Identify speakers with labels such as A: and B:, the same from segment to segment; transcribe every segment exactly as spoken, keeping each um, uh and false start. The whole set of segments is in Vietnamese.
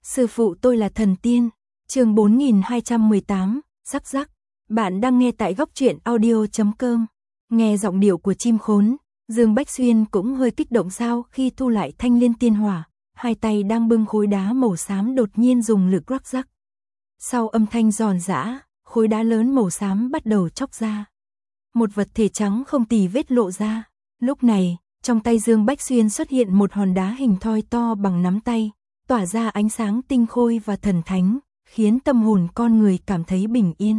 A: Sư phụ tôi là thần tiên. Chương bốn nghìn hai trăm mười tám, rắc rắc. Bạn đang nghe tại góc truyện audio chấm com. Nghe giọng điệu của chim khốn, Dương Bách Xuyên cũng hơi kích động sao khi thu lại thanh liên tiên hỏa, hai tay đang bưng khối đá màu xám đột nhiên dùng lực rắc rắc. Sau âm thanh giòn giã, khối đá lớn màu xám bắt đầu chóc ra. Một vật thể trắng không tì vết lộ ra. Lúc này, trong tay Dương Bách Xuyên xuất hiện một hòn đá hình thoi to bằng nắm tay, tỏa ra ánh sáng tinh khôi và thần thánh, khiến tâm hồn con người cảm thấy bình yên.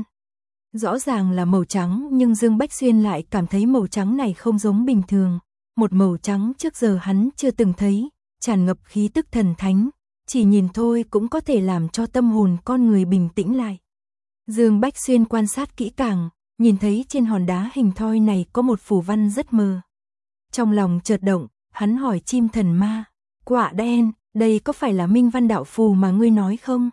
A: Rõ ràng là màu trắng nhưng Dương Bách Xuyên lại cảm thấy màu trắng này không giống bình thường. Một màu trắng trước giờ hắn chưa từng thấy, tràn ngập khí tức thần thánh, chỉ nhìn thôi cũng có thể làm cho tâm hồn con người bình tĩnh lại. Dương Bách Xuyên quan sát kỹ càng, nhìn thấy trên hòn đá hình thoi này có một phù văn rất mờ. Trong lòng chợt động, hắn hỏi chim thần ma, quạ đen, đây có phải là minh văn đạo phù mà ngươi nói không?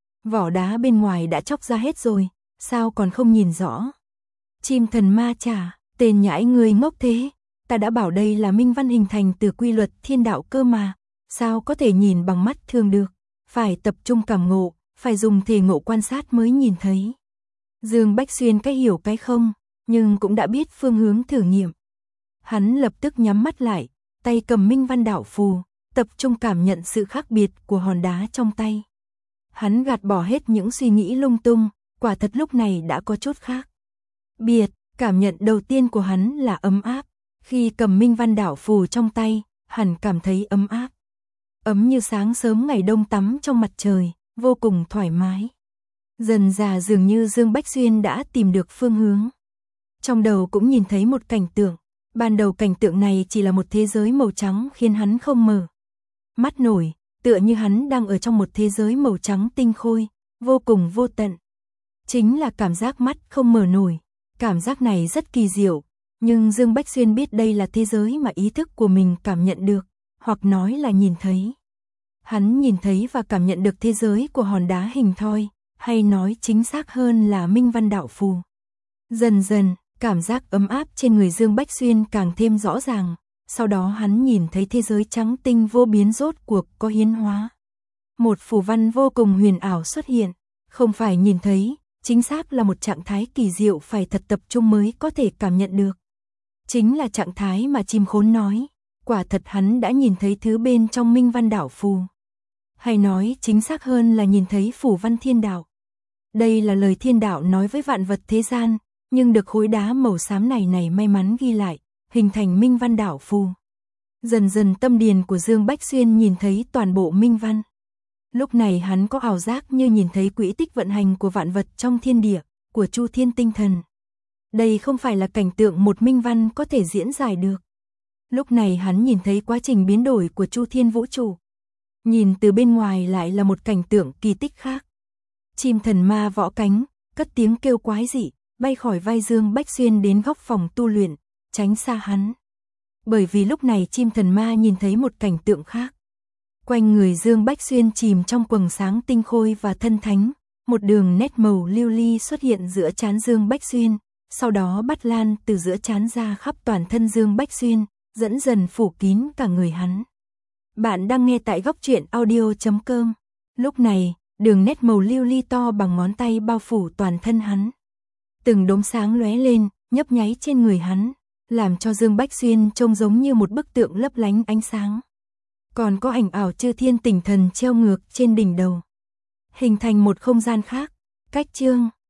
A: Vỏ đá bên ngoài đã chóc ra hết rồi, sao còn không nhìn rõ? Chim thần ma trả, tên nhãi ngươi ngốc thế, ta đã bảo đây là minh văn hình thành từ quy luật thiên đạo cơ mà, sao có thể nhìn bằng mắt thường được, phải tập trung cảm ngộ, phải dùng thể ngộ quan sát mới nhìn thấy. Dương Bách Xuyên cái hiểu cái không, nhưng cũng đã biết phương hướng thử nghiệm. Hắn lập tức nhắm mắt lại, tay cầm minh văn đạo phù, tập trung cảm nhận sự khác biệt của hòn đá trong tay. Hắn gạt bỏ hết những suy nghĩ lung tung, quả thật lúc này đã có chút khác biệt. Cảm nhận đầu tiên của hắn là ấm áp. Khi cầm minh văn đạo phù trong tay, hắn cảm thấy ấm áp. Ấm như sáng sớm ngày đông tắm trong mặt trời, vô cùng thoải mái. Dần dà dường như Dương Bách Xuyên đã tìm được phương hướng. Trong đầu cũng nhìn thấy một cảnh tượng. Ban đầu cảnh tượng này chỉ là một thế giới màu trắng khiến hắn không mở mắt nổi, tựa như hắn đang ở trong một thế giới màu trắng tinh khôi, vô cùng vô tận. Chính là cảm giác mắt không mở nổi. Cảm giác này rất kỳ diệu, nhưng Dương Bách Xuyên biết đây là thế giới mà ý thức của mình cảm nhận được, hoặc nói là nhìn thấy. Hắn nhìn thấy và cảm nhận được thế giới của hòn đá hình thoi, hay nói chính xác hơn là minh văn đạo phù. Dần dần, cảm giác ấm áp trên người Dương Bách Xuyên càng thêm rõ ràng, sau đó hắn nhìn thấy thế giới trắng tinh vô biến rốt cuộc có hiến hóa. Một phù văn vô cùng huyền ảo xuất hiện, không phải nhìn thấy, chính xác là một trạng thái kỳ diệu phải thật tập trung mới có thể cảm nhận được. Chính là trạng thái mà chim khốn nói, quả thật hắn đã nhìn thấy thứ bên trong minh văn đạo phù. Hay nói chính xác hơn là nhìn thấy phù văn thiên đạo. Đây là lời thiên đạo nói với vạn vật thế gian, nhưng được khối đá màu xám này này may mắn ghi lại, hình thành minh văn đạo phù. Dần dần tâm điền của Dương Bách Xuyên nhìn thấy toàn bộ minh văn. Lúc này hắn có ảo giác như nhìn thấy quỹ tích vận hành của vạn vật trong thiên địa, của Chu Thiên tinh thần. Đây không phải là cảnh tượng một minh văn có thể diễn giải được. Lúc này hắn nhìn thấy quá trình biến đổi của Chu Thiên vũ trụ. Nhìn từ bên ngoài lại là một cảnh tượng kỳ tích khác. Chim thần ma võ cánh, cất tiếng kêu quái dị, bay khỏi vai Dương Bách Xuyên đến góc phòng tu luyện, tránh xa hắn. Bởi vì lúc này chim thần ma nhìn thấy một cảnh tượng khác. Quanh người Dương Bách Xuyên chìm trong quầng sáng tinh khôi và thân thánh, một đường nét màu lưu ly xuất hiện giữa trán Dương Bách Xuyên, sau đó bắt lan từ giữa trán ra khắp toàn thân Dương Bách Xuyên, dẫn dần phủ kín cả người hắn. Bạn đang nghe tại góc truyện audio chấm com. Lúc này, đường nét màu lưu ly to bằng ngón tay bao phủ toàn thân hắn. Từng đốm sáng lóe lên, nhấp nháy trên người hắn, làm cho Dương Bách Xuyên trông giống như một bức tượng lấp lánh ánh sáng. Còn có ảnh ảo chư thiên tinh thần treo ngược trên đỉnh đầu, hình thành một không gian khác. Cách chương